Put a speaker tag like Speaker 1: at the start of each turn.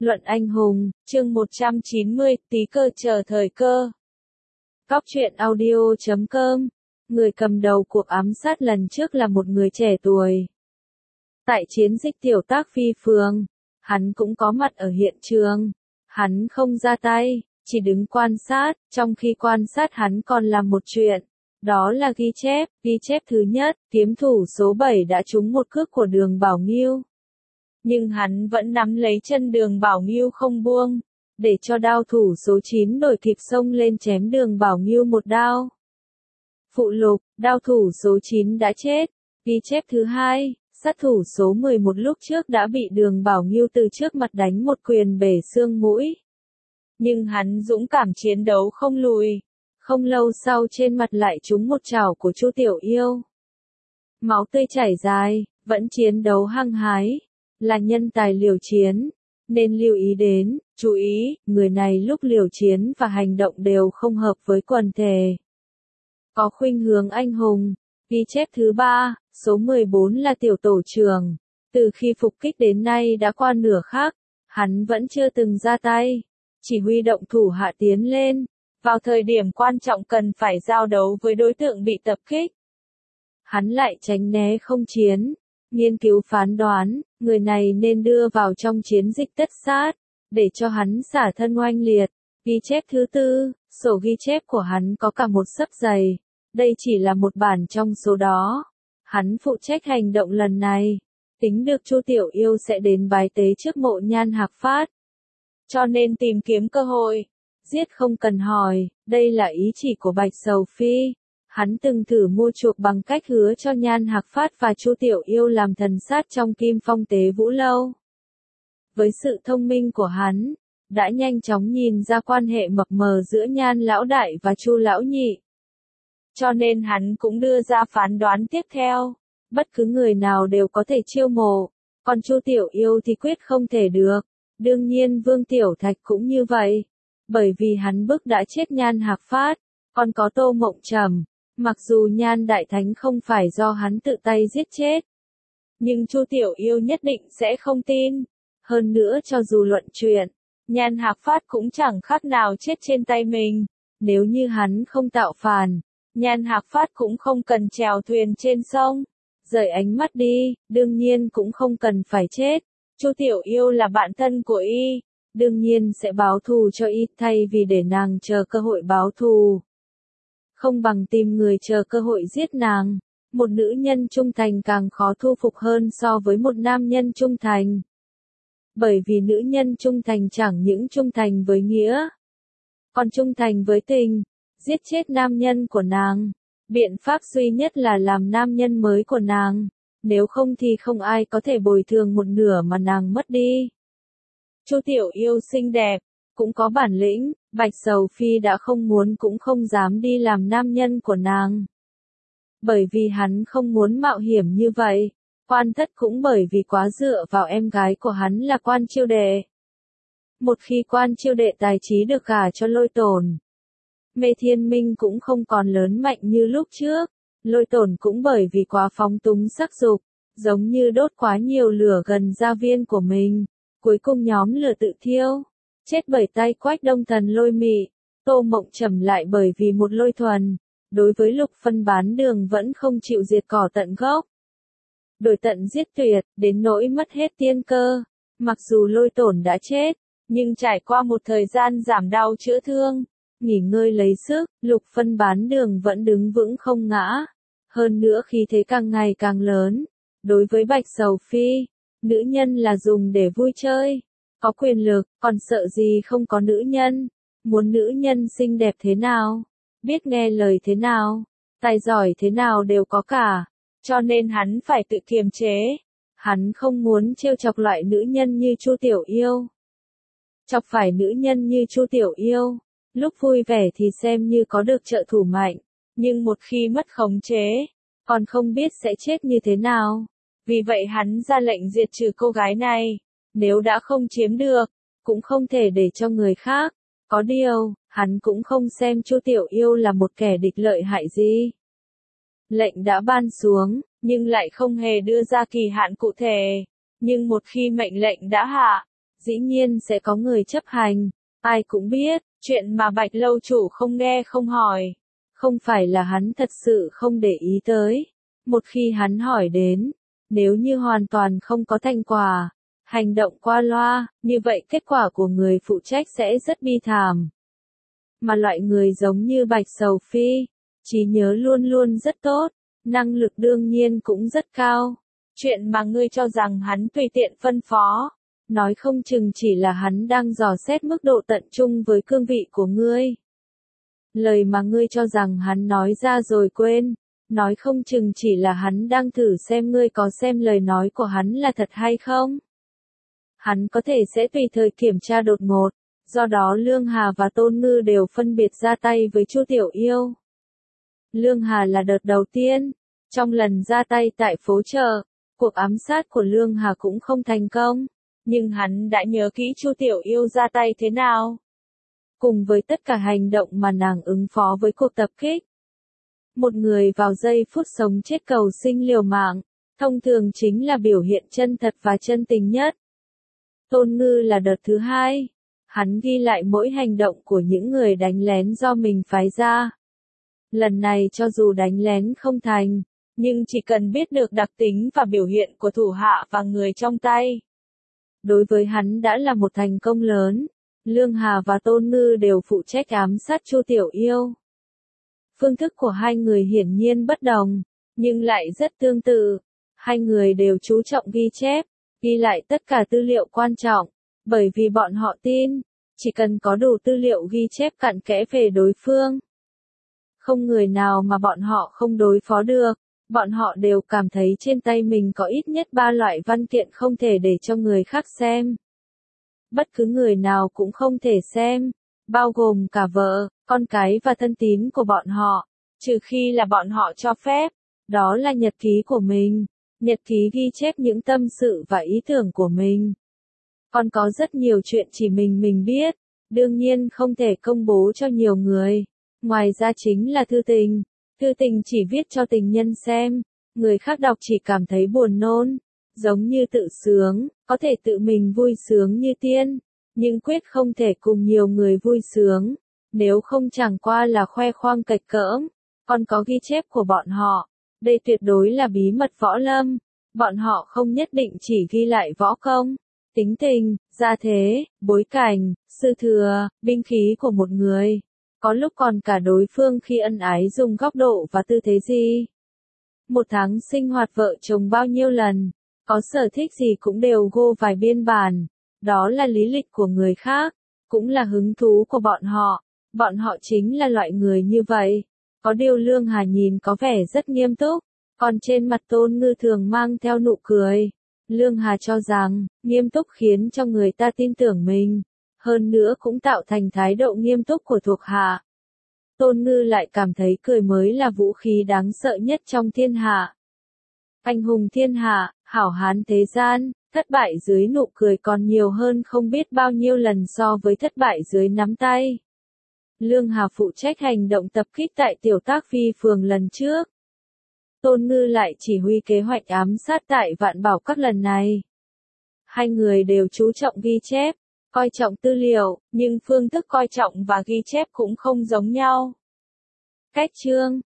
Speaker 1: Luận anh hùng, chương 190, tí cơ chờ thời cơ. Cóc truyện audio.com. Người cầm đầu cuộc ám sát lần trước là một người trẻ tuổi. Tại chiến dịch tiểu tác phi phường, hắn cũng có mặt ở hiện trường. Hắn không ra tay, chỉ đứng quan sát, trong khi quan sát hắn còn làm một chuyện. Đó là ghi chép thứ nhất, kiếm thủ số 7 đã trúng một cước của Đường Bảo Nghiêu. Nhưng hắn vẫn nắm lấy chân Đường Bảo Nghiêu không buông, để cho đao thủ số 9 đổi kịp xông lên chém Đường Bảo Nghiêu một đao. Phụ lục, đao thủ số 9 đã chết. Ghi chép thứ hai, sát thủ số 11 lúc trước đã bị Đường Bảo Nghiêu từ trước mặt đánh một quyền bể xương mũi. Nhưng hắn dũng cảm chiến đấu không lùi. Không lâu sau trên mặt lại trúng một chảo của Chu Tiểu Yêu. Máu tươi chảy dài, vẫn chiến đấu hăng hái. Là nhân tài liều chiến, nên lưu ý đến, chú ý, người này lúc liều chiến và hành động đều không hợp với quần thể. Có khuynh hướng anh hùng. Ghi chép thứ ba, số 14 là tiểu tổ trưởng. Từ khi phục kích đến nay đã qua nửa khắc, hắn vẫn chưa từng ra tay. Chỉ huy động thủ hạ tiến lên. Vào thời điểm quan trọng cần phải giao đấu với đối tượng bị tập kích. Hắn lại tránh né không chiến. Nghiên cứu phán đoán, người này nên đưa vào trong chiến dịch tất sát, để cho hắn xả thân oanh liệt. Ghi chép thứ tư, sổ ghi chép của hắn có cả một xấp dày. Đây chỉ là một bản trong số đó. Hắn phụ trách hành động lần này. Tính được Chu Tiểu Yêu sẽ đến bái tế trước mộ Nhan Hạc Phát. Cho nên tìm kiếm cơ hội. Giết không cần hỏi, đây là ý chỉ của Bạch Sầu Phi. Hắn từng thử mua chuộc bằng cách hứa cho Nhan Hạc Phát và Chu Tiểu Yêu làm thần sát trong Kim Phong Tế Vũ Lâu. Với sự thông minh của hắn, đã nhanh chóng nhìn ra quan hệ mập mờ giữa Nhan Lão Đại và Chu Lão Nhị. Cho nên hắn cũng đưa ra phán đoán tiếp theo, bất cứ người nào đều có thể chiêu mộ, còn Chu Tiểu Yêu thì quyết không thể được. Đương nhiên Vương Tiểu Thạch cũng như vậy, bởi vì hắn bức đã chết Nhan Hạc Phát, còn có Tô Mộng Trầm. Mặc dù Nhan Đại Thánh không phải do hắn tự tay giết chết, nhưng Chu Tiểu Yêu nhất định sẽ không tin. Hơn nữa cho dù luận chuyện, Nhan Hạc Phát cũng chẳng khác nào chết trên tay mình. Nếu như hắn không tạo phản, Nhan Hạc Phát cũng không cần chèo thuyền trên sông. Rời ánh mắt đi, đương nhiên cũng không cần phải chết. Chu Tiểu Yêu là bạn thân của y, đương nhiên sẽ báo thù cho y thay vì để nàng chờ cơ hội báo thù. Không bằng tìm người chờ cơ hội giết nàng. Một nữ nhân trung thành càng khó thu phục hơn so với một nam nhân trung thành. Bởi vì nữ nhân trung thành chẳng những trung thành với nghĩa, còn trung thành với tình. Giết chết nam nhân của nàng. Biện pháp duy nhất là làm nam nhân mới của nàng. Nếu không thì không ai có thể bồi thường một nửa mà nàng mất đi. Chu Tiểu Yêu xinh đẹp, cũng có bản lĩnh, Bạch Sầu Phi đã không muốn cũng không dám đi làm nam nhân của nàng. Bởi vì hắn không muốn mạo hiểm như vậy. Quan Thất cũng bởi vì quá dựa vào em gái của hắn là Quan Chiêu Đệ. Một khi Quan Chiêu Đệ tài trí được gả cho Lôi Tổn, Mê Thiên Minh cũng không còn lớn mạnh như lúc trước. Lôi Tổn cũng bởi vì quá phóng túng sắc dục, giống như đốt quá nhiều lửa gần gia viên của mình. Cuối cùng nhóm lửa tự thiêu, chết bởi tay Quách Đông Thần Lôi Mị. Tô Mộng Trầm lại bởi vì một Lôi Thuần, đối với Lục Phân bán đường vẫn không chịu diệt cỏ tận gốc. Đổi tận giết tuyệt, đến nỗi mất hết tiên cơ. Mặc dù Lôi Tổn đã chết, nhưng trải qua một thời gian giảm đau chữa thương, nghỉ ngơi lấy sức, Lục Phân bán đường vẫn đứng vững không ngã. Hơn nữa khí thế càng ngày càng lớn. Đối với Bạch Sầu Phi, nữ nhân là dùng để vui chơi, có quyền lực, còn sợ gì không có nữ nhân. Muốn nữ nhân xinh đẹp thế nào, biết nghe lời thế nào, tài giỏi thế nào đều có cả. Cho nên hắn phải tự kiềm chế. Hắn không muốn trêu chọc loại nữ nhân như Chu Tiểu Yêu. Chọc phải nữ nhân như Chu Tiểu Yêu, lúc vui vẻ thì xem như có được trợ thủ mạnh, nhưng một khi mất khống chế, còn không biết sẽ chết như thế nào. Vì vậy hắn ra lệnh diệt trừ cô gái này. Nếu đã không chiếm được, cũng không thể để cho người khác. Có điều, hắn cũng không xem Chu Tiểu Yêu là một kẻ địch lợi hại gì. Lệnh đã ban xuống, nhưng lại không hề đưa ra kỳ hạn cụ thể. Nhưng một khi mệnh lệnh đã hạ, dĩ nhiên sẽ có người chấp hành. Ai cũng biết, chuyện mà Bạch lâu chủ không nghe không hỏi. Không phải là hắn thật sự không để ý tới. Một khi hắn hỏi đến, nếu như hoàn toàn không có thành quả, hành động qua loa, như vậy kết quả của người phụ trách sẽ rất bi thảm. Mà loại người giống như Bạch Sầu Phi, trí nhớ luôn luôn rất tốt, năng lực đương nhiên cũng rất cao. Chuyện mà ngươi cho rằng hắn tùy tiện phân phó, nói không chừng chỉ là hắn đang dò xét mức độ tận trung với cương vị của ngươi. Lời mà ngươi cho rằng hắn nói ra rồi quên, nói không chừng chỉ là hắn đang thử xem ngươi có xem lời nói của hắn là thật hay không. Hắn có thể sẽ tùy thời kiểm tra đột ngột, do đó Lương Hà và Tôn Ngư đều phân biệt ra tay với Chu Tiểu Yêu. Lương Hà là đợt đầu tiên, trong lần ra tay tại phố chợ, cuộc ám sát của Lương Hà cũng không thành công, nhưng hắn đã nhớ kỹ Chu Tiểu Yêu ra tay thế nào. Cùng với tất cả hành động mà nàng ứng phó với cuộc tập kích. Một người vào giây phút sống chết cầu sinh liều mạng, thông thường chính là biểu hiện chân thật và chân tình nhất. Tôn Ngư là đợt thứ hai, hắn ghi lại mỗi hành động của những người đánh lén do mình phái ra. Lần này cho dù đánh lén không thành, nhưng chỉ cần biết được đặc tính và biểu hiện của thủ hạ và người trong tay. Đối với hắn đã là một thành công lớn. Lương Hà và Tôn Ngư đều phụ trách ám sát Chu Tiểu Yêu. Phương thức của hai người hiển nhiên bất đồng, nhưng lại rất tương tự. Hai người đều chú trọng ghi chép, ghi lại tất cả tư liệu quan trọng, bởi vì bọn họ tin, chỉ cần có đủ tư liệu ghi chép cặn kẽ về đối phương. Không người nào mà bọn họ không đối phó được, bọn họ đều cảm thấy trên tay mình có ít nhất 3 loại văn kiện không thể để cho người khác xem. Bất cứ người nào cũng không thể xem, bao gồm cả vợ, con cái và thân tín của bọn họ, trừ khi là bọn họ cho phép. Đó là nhật ký của mình, nhật ký ghi chép những tâm sự và ý tưởng của mình. Còn có rất nhiều chuyện chỉ mình biết, đương nhiên không thể công bố cho nhiều người. Ngoài ra chính là thư tình chỉ viết cho tình nhân xem, người khác đọc chỉ cảm thấy buồn nôn. Giống như tự sướng, có thể tự mình vui sướng như tiên, nhưng quyết không thể cùng nhiều người vui sướng, nếu không chẳng qua là khoe khoang cạch cỡm. Còn có ghi chép của bọn họ, đây tuyệt đối là bí mật võ lâm, bọn họ không nhất định chỉ ghi lại võ công, tính tình, gia thế, bối cảnh, sư thừa, binh khí của một người, có lúc còn cả đối phương khi ân ái dùng góc độ và tư thế gì. Một tháng sinh hoạt vợ chồng bao nhiêu lần. Có sở thích gì cũng đều gô vài biên bản, đó là lý lịch của người khác, cũng là hứng thú của bọn họ chính là loại người như vậy. Có điều Lương Hà nhìn có vẻ rất nghiêm túc, còn trên mặt Tôn Ngư thường mang theo nụ cười. Lương Hà cho rằng, nghiêm túc khiến cho người ta tin tưởng mình, hơn nữa cũng tạo thành thái độ nghiêm túc của thuộc hạ. Tôn Ngư lại cảm thấy cười mới là vũ khí đáng sợ nhất trong thiên hạ. Anh hùng thiên hạ, hảo hán thế gian, thất bại dưới nụ cười còn nhiều hơn không biết bao nhiêu lần so với thất bại dưới nắm tay. Lương Hà phụ trách hành động tập kích tại Tiểu Tác Phi phường lần trước. Tôn Ngư lại chỉ huy kế hoạch ám sát tại Vạn Bảo Các lần này. Hai người đều chú trọng ghi chép, coi trọng tư liệu, nhưng phương thức coi trọng và ghi chép cũng không giống nhau. Cách chương